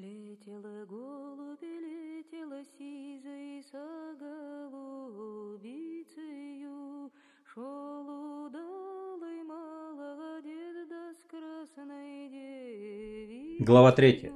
Летела голубь, летела сизой со голубицею, шел удалый молодец, да с красной девицею. Глава 3.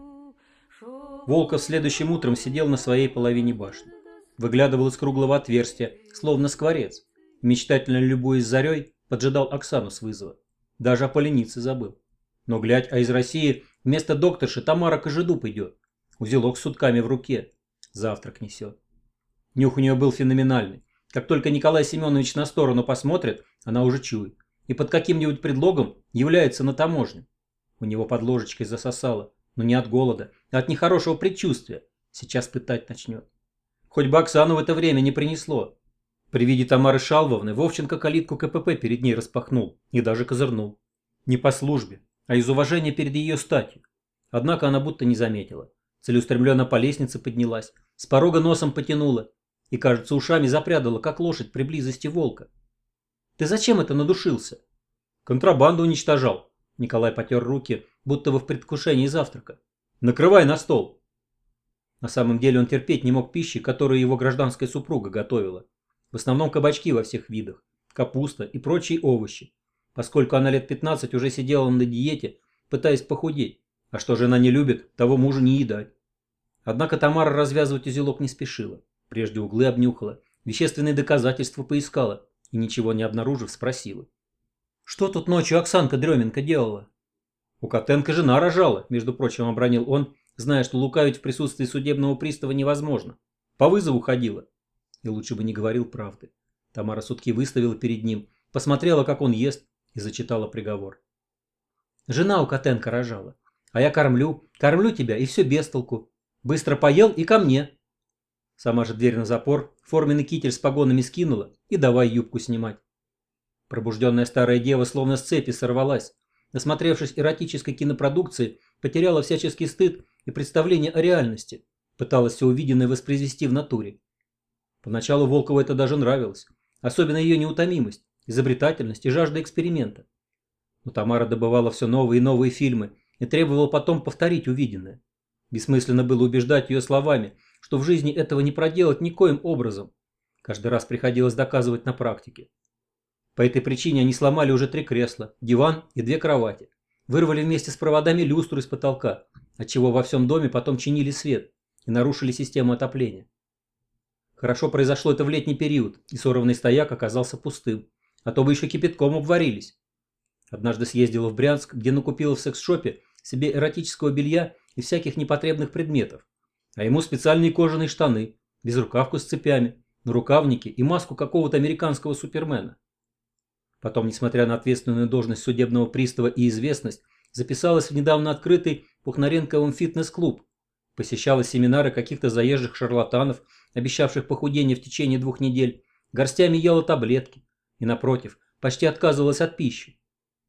Волков следующим утром сидел на своей половине башни. Выглядывал из круглого отверстия, словно скворец. Мечтательно любуясь зарей, поджидал Оксану с вызова. Даже о поленице забыл. Но глядь, а из России вместо докторши Тамара Кожедуб идет. Узелок с сутками в руке. Завтрак несет. Нюх у нее был феноменальный. Как только Николай Семенович на сторону посмотрит, она уже чует. И под каким-нибудь предлогом является на таможню. У него под ложечкой засосало. Но не от голода, а от нехорошего предчувствия. Сейчас пытать начнет. Хоть бы Оксану в это время не принесло. При виде Тамары Шалвовны Вовченко калитку КПП перед ней распахнул и даже козырнул. Не по службе, а из уважения перед ее статью. Однако она будто не заметила. Целеустремленно по лестнице поднялась, с порога носом потянула и, кажется, ушами запрядала, как лошадь при близости волка. «Ты зачем это надушился?» «Контрабанду уничтожал». Николай потер руки, будто бы в предвкушении завтрака. «Накрывай на стол». На самом деле он терпеть не мог пищи, которую его гражданская супруга готовила. В основном кабачки во всех видах, капуста и прочие овощи, поскольку она лет 15 уже сидела на диете, пытаясь похудеть, а что жена не любит, того мужу не едать. Однако Тамара развязывать узелок не спешила. Прежде углы обнюхала, вещественные доказательства поискала и, ничего не обнаружив, спросила. «Что тут ночью Оксанка Дременко делала?» «У Котенко жена рожала», между прочим, обронил он, зная, что лукавить в присутствии судебного пристава невозможно. По вызову ходила. И лучше бы не говорил правды. Тамара сутки выставила перед ним, посмотрела, как он ест, и зачитала приговор. «Жена у Котенко рожала, а я кормлю тебя, и все без толку. Быстро поел и ко мне». Сама же дверь на запор, форменный китель с погонами скинула и давай юбку снимать. Пробужденная старая дева словно с цепи сорвалась. Насмотревшись эротической кинопродукции, потеряла всяческий стыд и представление о реальности. Пыталась все увиденное воспроизвести в натуре. Поначалу Волкову это даже нравилось. Особенно ее неутомимость, изобретательность и жажда эксперимента. Но Тамара добывала все новые и новые фильмы и требовала потом повторить увиденное. Бессмысленно было убеждать ее словами, что в жизни этого не проделать никоим образом. Каждый раз приходилось доказывать на практике. По этой причине они сломали уже 3 кресла, диван и 2 кровати. Вырвали вместе с проводами люстру из потолка, отчего во всем доме потом чинили свет и нарушили систему отопления. Хорошо произошло это в летний период, и сорванный стояк оказался пустым, а то бы еще кипятком обварились. Однажды съездила в Брянск, где накупила в секс-шопе себе эротического белья и всяких непотребных предметов, а ему специальные кожаные штаны, безрукавку с цепями, нарукавники и маску какого-то американского супермена. Потом, несмотря на ответственную должность судебного пристава и известность, записалась в недавно открытый Пухнаренковым фитнес-клуб, посещала семинары каких-то заезжих шарлатанов, обещавших похудение в течение 2 недель, горстями ела таблетки и, напротив, почти отказывалась от пищи.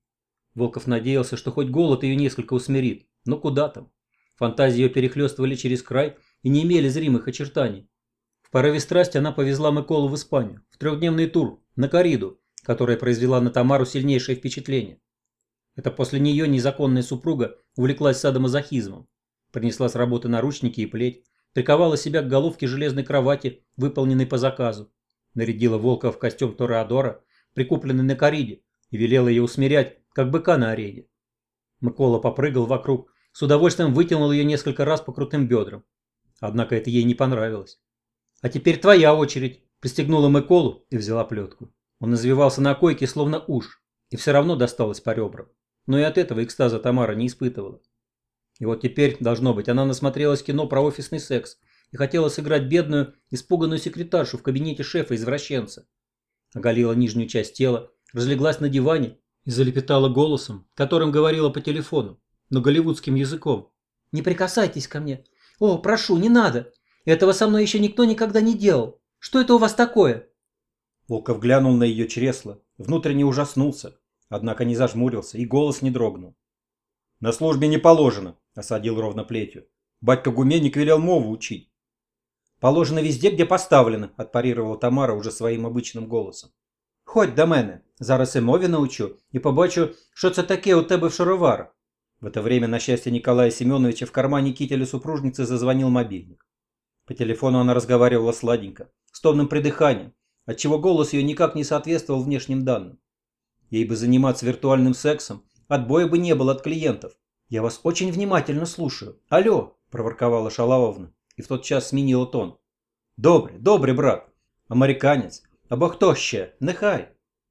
Волков надеялся, что хоть голод ее несколько усмирит, но куда там. Фантазии ее перехлестывали через край и не имели зримых очертаний. В порыве страсти она повезла Миколу в Испанию, в 3-дневный тур, на корриду, которая произвела на Тамару сильнейшее впечатление. Это после нее незаконная супруга увлеклась садомазохизмом. Принесла с работы наручники и плеть, приковала себя к головке железной кровати, выполненной по заказу, нарядила Волкова в костюм тореадора, прикупленный на корриде, и велела ее усмирять, как быка на арене. Микола попрыгал вокруг, с удовольствием вытянул ее несколько раз по крутым бедрам. Однако это ей не понравилось. «А теперь твоя очередь», пристегнула Миколу и взяла плетку. Он извивался на койке, словно уж, и все равно досталось по ребрам. Но и от этого экстаза Тамара не испытывала. И вот теперь, должно быть, она насмотрелась кино про офисный секс и хотела сыграть бедную, испуганную секретаршу в кабинете шефа-извращенца. Оголила нижнюю часть тела, разлеглась на диване и залепетала голосом, которым говорила по телефону, но голливудским языком. «Не прикасайтесь ко мне! О, прошу, не надо! Этого со мной еще никто никогда не делал! Что это у вас такое?» Волков глянул на ее чресло, внутренне ужаснулся, однако не зажмурился и голос не дрогнул. «На службе не положено», — осадил ровно плетью. «Батька Гуменник велел мову учить». «Положено везде, где поставлено», — отпарировала Тамара уже своим обычным голосом. «Ходь до мене, зараз і мові научу, і побачу, що це таке у тебе в шароварах. В это время, на счастье Николая Семеновича, в кармане кителя супружницы зазвонил мобильник. По телефону она разговаривала сладенько, с томным придыханием, отчего голос ее никак не соответствовал внешним данным. Ей бы заниматься виртуальным сексом, отбоя бы не было от клиентов. «Я вас очень внимательно слушаю. Алло!» – проворковала Шалавовна и в тот час сменила тон. Добрый, брат. Американец. Або хто ще? Нехай!»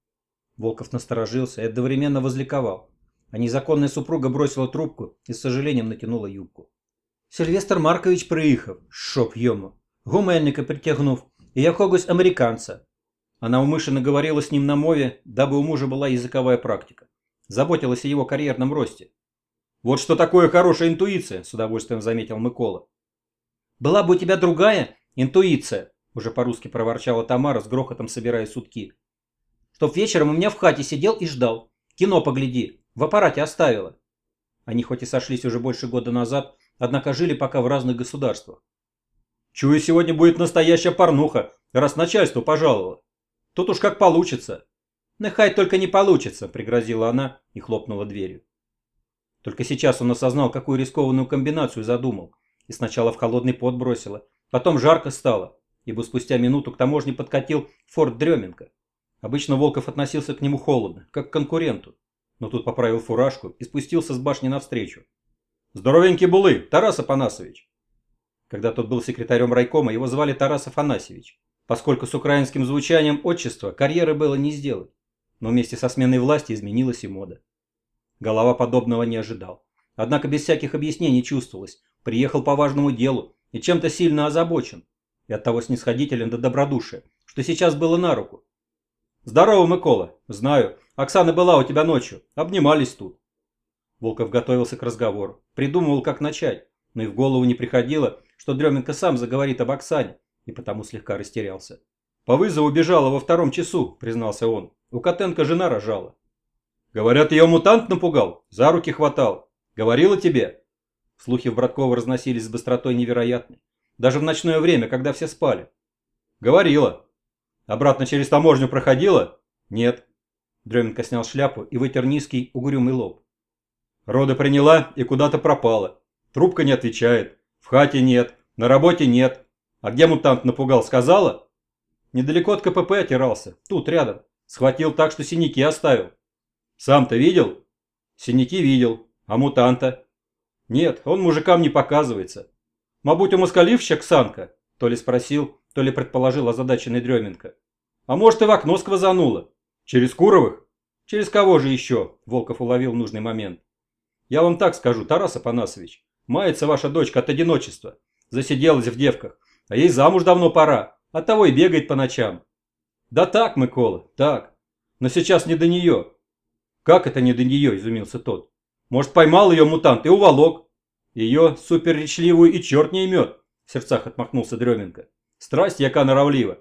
Волков насторожился и одновременно возликовал. А незаконная супруга бросила трубку и с сожалением натянула юбку. «Сильвестр Маркович приїхав, щоб йому. Гумельника притягнув и якогось американца». Она умышленно говорила с ним на мове, дабы у мужа была языковая практика. Заботилась о его карьерном росте. «Вот что такое хорошая интуиция», с удовольствием заметил Микола. «Была бы у тебя другая интуиция», уже по-русски проворчала Тамара, с грохотом собирая сутки. «Чтоб вечером у меня в хате сидел и ждал. Кино погляди, в аппарате оставила». Они хоть и сошлись уже больше года назад, однако жили пока в разных государствах. «Чую, сегодня будет настоящая порнуха, раз начальство пожаловало. Тут уж как получится». «Нехай только не получится», — пригрозила она и хлопнула дверью. Только сейчас он осознал, какую рискованную комбинацию задумал. И сначала в холодный пот бросило, потом жарко стало, ибо спустя минуту к таможне подкатил Форд Дременко. Обычно Волков относился к нему холодно, как к конкуренту, но тут поправил фуражку и спустился с башни навстречу. «Здоровенький булы, Тарас Афанасович!» Когда тот был секретарем райкома, его звали Тарас Афанасьевич, поскольку с украинским звучанием отчества карьеры было не сделать. Но вместе со сменой власти изменилась и мода. Голова подобного не ожидал. Однако без всяких объяснений чувствовалось. Приехал по важному делу и чем-то сильно озабочен. И оттого снисходителен до добродушия, что сейчас было на руку. «Здорово, Микола. Знаю. Оксана была у тебя ночью. Обнимались тут». Волков готовился к разговору. Придумывал, как начать. Но и в голову не приходило, что Дременко сам заговорит об Оксане. И потому слегка растерялся. «По вызову бежала во 2 часу», признался он. «У Котенко жена рожала». «Говорят, ее мутант напугал, за руки хватал. Говорила тебе?» Слухи в Братково разносились с быстротой невероятной. Даже в ночное время, когда все спали. «Говорила. Обратно через таможню проходила?» «Нет». Дременко снял шляпу и вытер низкий, угрюмый лоб. «Роды приняла и куда-то пропала. Трубка не отвечает. В хате нет, на работе нет. А где мутант напугал, сказала?» «Недалеко от КПП отирался. Тут, рядом. Схватил так, что синяки оставил». «Сам-то видел?» «Синяки видел. А мутанта?» «Нет, он мужикам не показывается. Мабуть, у москаливщик Санка?» То ли спросил, то ли предположил озадаченный Дременко. «А может, и в окно сквозануло? Через Куровых?» «Через кого же еще?» Волков уловил нужный момент. «Я вам так скажу, Тарас Афанасович. Мается ваша дочка от одиночества. Засиделась в девках. А ей замуж давно пора. Оттого и бегает по ночам». «Да так, Микола, так. Но сейчас не до нее». «Как это не до нее?» – изумился тот. «Может, поймал ее мутант и уволок?» «Ее суперречливую и черт не имет», – в сердцах отмахнулся Дременко. «Страсть яка норовлива».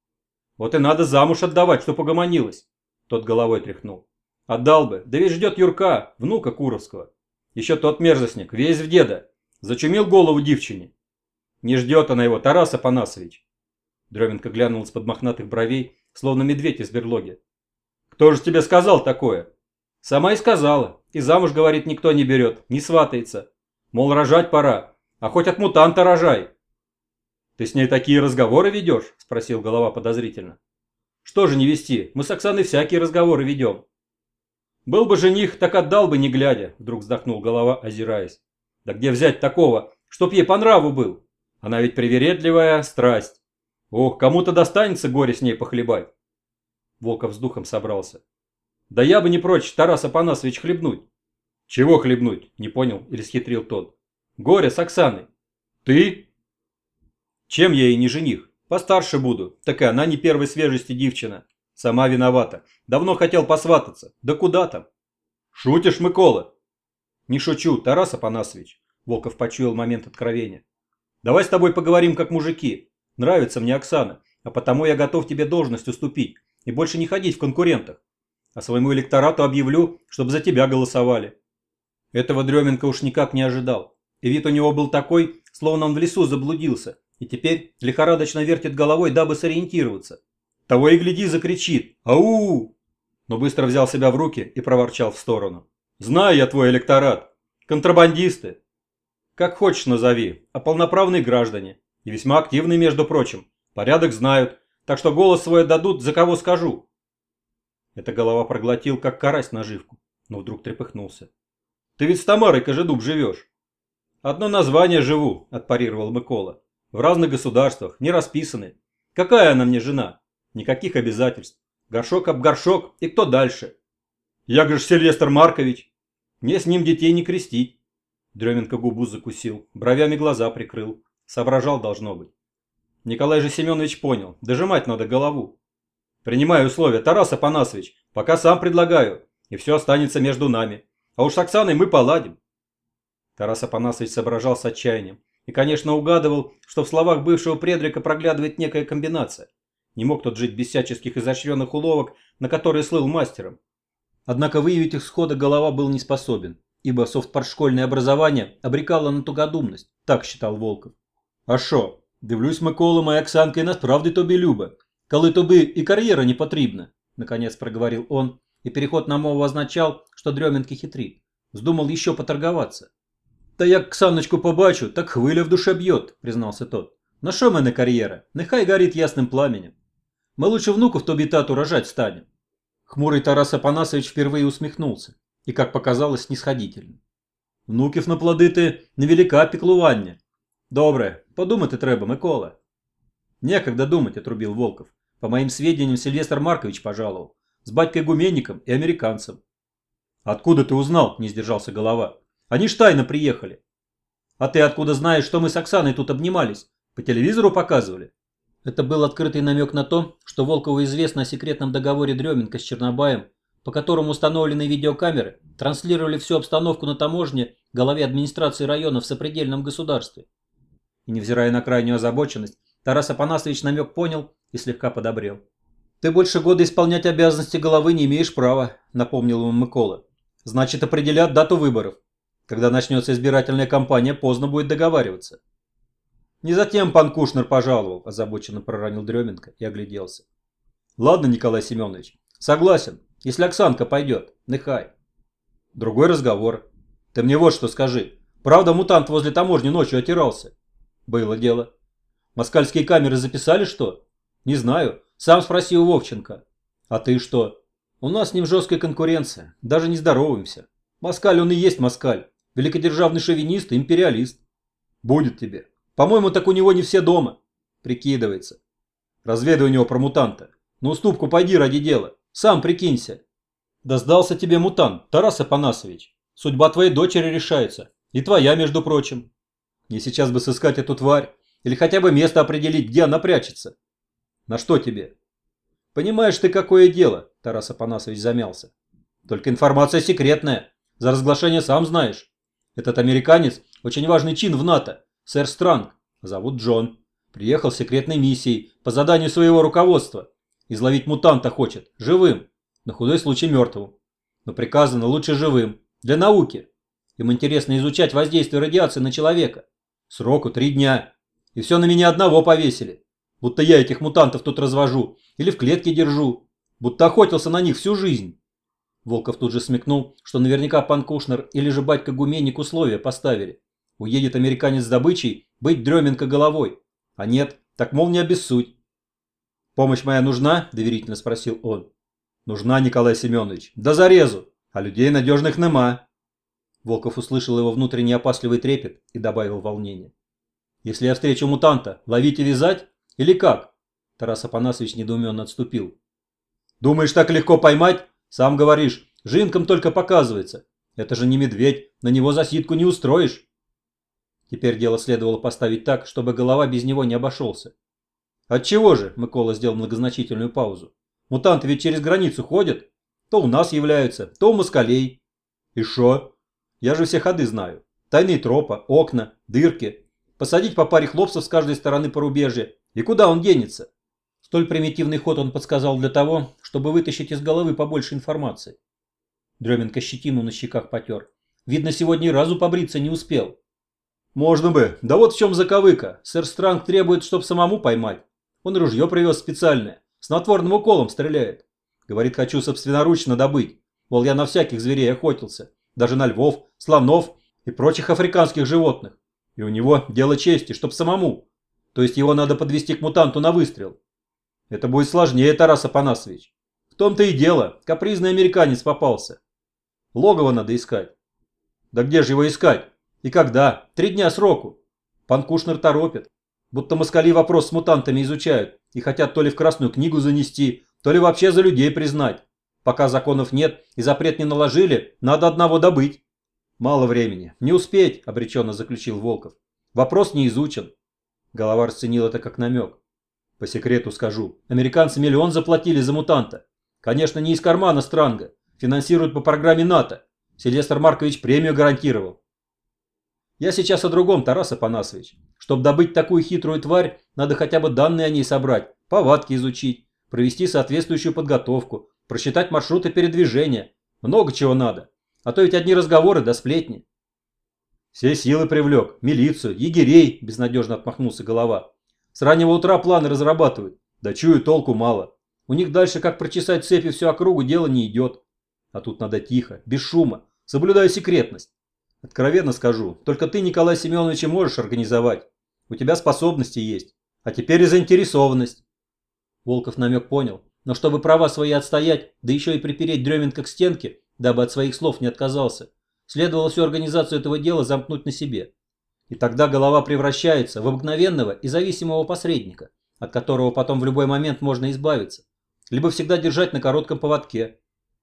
«Вот и надо замуж отдавать, что погомонилась». Тот головой тряхнул. «Отдал бы, да ведь ждет Юрка, внука Куровского. Еще тот мерзостник, весь в деда. Зачумил голову девчине». «Не ждет она его, Тарас Афанасович». Дременко глянул из-под мохнатых бровей, словно медведь из берлоги. «Кто же тебе сказал такое?» «Сама и сказала. И замуж, говорит, никто не берет, не сватается. Мол, рожать пора, а хоть от мутанта рожай». «Ты с ней такие разговоры ведешь?» – спросил голова подозрительно. «Что же не вести? Мы с Оксаной всякие разговоры ведем». «Был бы жених, так отдал бы, не глядя», – вдруг вздохнул голова, озираясь. «Да где взять такого, чтоб ей по нраву был? Она ведь привередливая страсть. Ох, кому-то достанется горе с ней похлебать». Волков с духом собрался. «Да я бы не прочь, Тарас Афанасович, хлебнуть». «Чего хлебнуть?» – не понял или схитрил тот. «Горе с Оксаной». «Ты?» «Чем я ей не жених? Постарше буду, так и она не первой свежести девчина. Сама виновата. Давно хотел посвататься. Да куда там?» «Шутишь, Микола?» «Не шучу, Тарас Афанасович», – Волков почуял момент откровения. «Давай с тобой поговорим как мужики. Нравится мне Оксана, а потому я готов тебе должность уступить и больше не ходить в конкурентах. А своему электорату объявлю, чтобы за тебя голосовали». Этого Дременко уж никак не ожидал. И вид у него был такой, словно он в лесу заблудился, и теперь лихорадочно вертит головой, дабы сориентироваться. Того и гляди, закричит «Ау!», но быстро взял себя в руки и проворчал в сторону. «Знаю я твой электорат. Контрабандисты. Как хочешь назови, а полноправные граждане. И весьма активные, между прочим. Порядок знают, так что голос свой отдадут, за кого скажу. Эта голова проглотил, как карась наживку, но вдруг трепыхнулся. Ты ведь с Тамарой Кожедуб живешь. Одно название живу, отпарировал Микола. В разных государствах, не расписаны. Какая она мне жена? Никаких обязательств. Горшок об горшок, и кто дальше? Я же Сильвестр Маркович. Мне с ним детей не крестить. Дременко губу закусил, бровями глаза прикрыл. Соображал, должно быть. Николай же Семенович понял, дожимать надо голову. Принимаю условия, Тарас Апанасович, пока сам предлагаю, и все останется между нами. А уж с Оксаной мы поладим. Тарас Апанасович соображал с отчаянием и, конечно, угадывал, что в словах бывшего предрика проглядывает некая комбинация. Не мог тот жить без всяческих изощренных уловок, на которые слыл мастером. Однако выявить их схода голова был не способен, ибо совпартшкольное образование обрекало на тугодумность, так считал Волков. А шо? Дивлюсь, Микола, моя Оксанка і насправді тобі люба. Коли тобі і кар'єра не потрібна, наконец проговорил он, и переход на мову означал, что Дременко хитрит. Вздумал еще поторговаться. Та як Ксаночку побачу, так хвиля в душе б'єт, признался тот. На що мене кар'єра? Нехай горить ясним пламенем. Мы лучше внуков тобі тату рожать станем. Хмурый Тарас Апанасович впервые усмехнулся, и, как показалось, снисходительно. Внуків наплодити невелика піклування. Добре, подумати треба, Микола. Некогда думать, отрубил Волков. По моим сведениям, Сильвестр Маркович пожаловал. С батькой-гуменником и американцем. Откуда ты узнал? Не сдержался голова. Они ж тайно приехали. А ты откуда знаешь, что мы с Оксаной тут обнимались? По телевизору показывали? Это был открытый намек на то, что Волкову известно о секретном договоре Дременко с Чернобаем, по которому установленные видеокамеры транслировали всю обстановку на таможне главе администрации района в сопредельном государстве. И невзирая на крайнюю озабоченность, Тарас Апанасович намек понял и слегка подобрел. «Ты больше года исполнять обязанности головы не имеешь права», — напомнил ему Микола. «Значит, определят дату выборов. Когда начнется избирательная кампания, поздно будет договариваться». «Не затем пан Кушнер пожаловал», — озабоченно проронил Дременко и огляделся. «Ладно, Николай Семенович, согласен, если Оксанка пойдет, нехай. Другой разговор. Ты мне вот что скажи. Правда, мутант возле таможни ночью отирался?» «Было дело». «Москальские камеры записали, что?» «Не знаю. Сам спроси у Вовченко». «А ты что?» «У нас с ним жесткая конкуренция. Даже не здороваемся. Москаль он и есть москаль. Великодержавный шовинист и империалист». «Будет тебе. По-моему, так у него не все дома». «Прикидывается». «Разведай у него про мутанта. На уступку пойди ради дела. Сам прикинься». «Да сдался тебе мутант, Тарас Апанасович. Судьба твоей дочери решается. И твоя, между прочим. Мне сейчас бы сыскать эту тварь. Или хотя бы место определить, где она прячется». «На что тебе?» «Понимаешь ты, какое дело», – Тарас Апанасович замялся. «Только информация секретная. За разглашение сам знаешь. Этот американец – очень важный чин в НАТО. Сэр Странг. Зовут Джон. Приехал с секретной миссией по заданию своего руководства. Изловить мутанта хочет. Живым. На худой случай мертвым. Но приказано лучше живым. Для науки. Им интересно изучать воздействие радиации на человека. Сроку 3 дня. И все на меня одного повесили. Будто я этих мутантов тут развожу или в клетке держу. Будто охотился на них всю жизнь». Волков тут же смекнул, что наверняка пан Кушнер или же батька-гуменник условия поставили. Уедет американец с добычей, быть Дременко головой. А нет, так мол не обессудь. «Помощь моя нужна?» – доверительно спросил он. «Нужна, Николай Семенович. Да зарезу. А людей надежных нема». Волков услышал его внутренний опасливый трепет и добавил волнение. «Если я встречу мутанта, ловить и вязать? Или как?» Тарас Апанасович недоуменно отступил. «Думаешь, так легко поймать? Сам говоришь, жинкам только показывается. Это же не медведь, на него засидку не устроишь». Теперь дело следовало поставить так, чтобы голова без него не обошелся. «Отчего же?» – Микола сделал многозначительную паузу. «Мутанты ведь через границу ходят. То у нас являются, то у москалей». «И шо? Я же все ходы знаю. Тайные тропа, окна, дырки. Посадить по паре хлопцев с каждой стороны порубежья. И куда он денется?» Столь примитивный ход он подсказал для того, чтобы вытащить из головы побольше информации. Дременко щетину на щеках потер. Видно, сегодня разу побриться не успел. «Можно бы. Да вот в чем заковыка. Сэр Странг требует, чтоб самому поймать. Он ружье привез специальное. Снотворным уколом стреляет. Говорит, хочу собственноручно добыть. Мол, я на всяких зверей охотился. Даже на львов, слонов и прочих африканских животных. И у него дело чести, чтоб самому. То есть его надо подвести к мутанту на выстрел. Это будет сложнее, Тарас Афанасович. В том-то и дело, капризный американец попался. Логово надо искать. Да где же его искать? И когда? 3 дня сроку. Пан Кушнер торопит. Будто москали вопрос с мутантами изучают и хотят то ли в Красную книгу занести, то ли вообще за людей признать. Пока законов нет и запрет не наложили, надо одного добыть. Мало времени. Не успеть, обреченно заключил Волков. Вопрос не изучен. Голова расценил это как намек. По секрету скажу. Американцы миллион заплатили за мутанта. Конечно, не из кармана Странга. Финансируют по программе НАТО. Сильвестр Маркович премию гарантировал. Я сейчас о другом, Тарас Афанасович. Чтобы добыть такую хитрую тварь, надо хотя бы данные о ней собрать, повадки изучить, провести соответствующую подготовку, просчитать маршруты передвижения. Много чего надо. А то ведь одни разговоры да сплетни. Все силы привлек, милицию, егерей, безнадежно отмахнулся Голова. С раннего утра планы разрабатывают. Да чую, толку мало. У них дальше, как прочесать цепи всю округу, дело не идет. А тут надо тихо, без шума, соблюдая секретность. Откровенно скажу, только ты, Николай Семенович, можешь организовать. У тебя способности есть. А теперь и заинтересованность. Волков намек понял. Но чтобы права свои отстоять, да еще и припереть Дременко к стенке, дабы от своих слов не отказался, следовало всю организацию этого дела замкнуть на себе. И тогда Голова превращается в обыкновенного и зависимого посредника, от которого потом в любой момент можно избавиться, либо всегда держать на коротком поводке.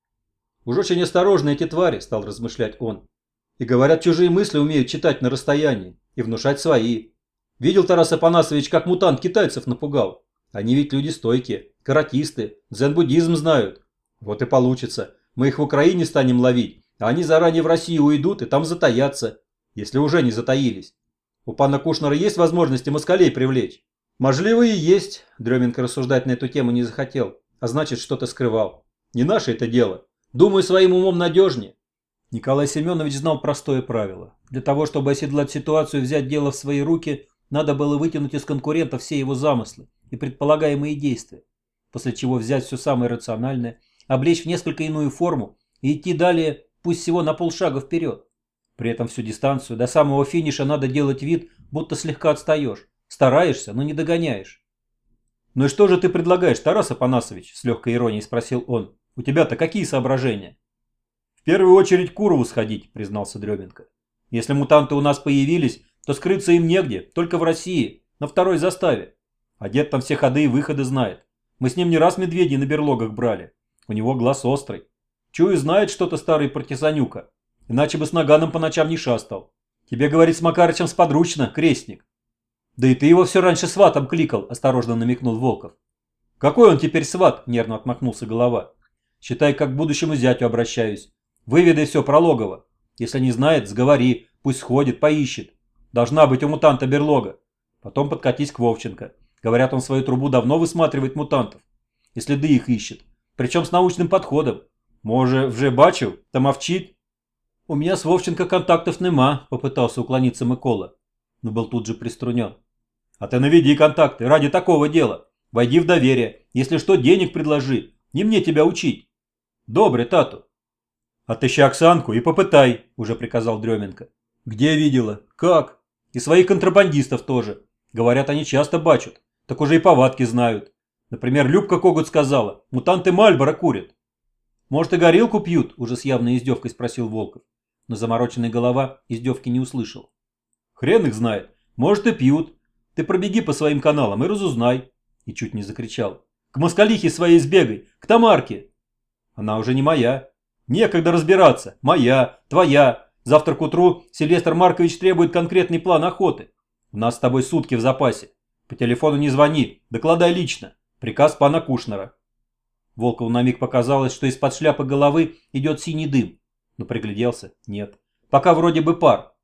Уж очень осторожны эти твари, стал размышлять он. И говорят, чужие мысли умеют читать на расстоянии и внушать свои. Видел Тарас Афанасович, как мутант китайцев напугал. Они ведь люди стойкие, каратисты, дзен-буддизм знают. Вот и получится. Мы их в Украине станем ловить, а они заранее в Россию уйдут и там затаятся, если уже не затаились. У пана Кушнера есть возможности москалей привлечь? Можливо и есть, Дременко рассуждать на эту тему не захотел, а значит что-то скрывал. Не наше это дело. Думаю, своим умом надежнее. Николай Семенович знал простое правило. Для того, чтобы оседлать ситуацию и взять дело в свои руки, надо было вытянуть из конкурента все его замыслы и предполагаемые действия, после чего взять все самое рациональное, облечь в несколько иную форму и идти далее, пусть всего на полшага вперед. При этом всю дистанцию до самого финиша надо делать вид, будто слегка отстаешь. Стараешься, но не догоняешь. «Ну и что же ты предлагаешь, Тарас Афанасович?» – с легкой иронией спросил он. «У тебя-то какие соображения?» «В первую очередь к Курову сходить», – признался Дременко. «Если мутанты у нас появились, то скрыться им негде, только в России, на второй заставе. А дед там все ходы и выходы знает. Мы с ним не раз медведей на берлогах брали. У него глаз острый. Чую, знает что-то старый партизанюка. Иначе бы с наганом по ночам не шастал. Тебе, говорит, с Макарычем сподручно, крестник». «Да и ты его все раньше сватом кликал», – осторожно намекнул Волков. «Какой он теперь сват?» – нервно отмахнулся Голова. «Считай, как к будущему зятю обращаюсь. Выведай все про Логово. Если не знает, сговори, пусть сходит, поищет. Должна быть у мутанта берлога. Потом подкатись к Вовченко. Говорят, он свою трубу давно высматривает мутантов. И следы их ищет. Причем с научным подходом. Може, вже бачив, та мовчить?» «У меня с Вовченко контактов нема», – попытался уклониться Микола, но был тут же приструнен. «А ты наведи контакты ради такого дела. Войди в доверие. Если что, денег предложи. Не мне тебя учить». «Добре, тату». «Отыщи Оксанку и попытай», – уже приказал Дременко. «Где видела? Как? И своих контрабандистов тоже. Говорят, они часто бачат. Так уже и повадки знают. Например, Любка Когут сказала, мутанты Мальборо курят». «Может, и горилку пьют?» – уже с явной издевкой спросил Волков. Но замороченный Голова издевки не услышал. «Хрен их знает. Может, и пьют. Ты пробеги по своим каналам и разузнай». И чуть не закричал. «К москалихе своей сбегай, к Тамарке». «Она уже не моя». «Некогда разбираться. Моя, твоя. Завтра к утру Сильвестр Маркович требует конкретный план охоты. У нас с тобой сутки в запасе. По телефону не звони, докладай лично. Приказ пана Кушнера». Волкову на миг показалось, что из-под шляпы Головы идет синий дым. Но пригляделся. Нет. Пока вроде бы пар.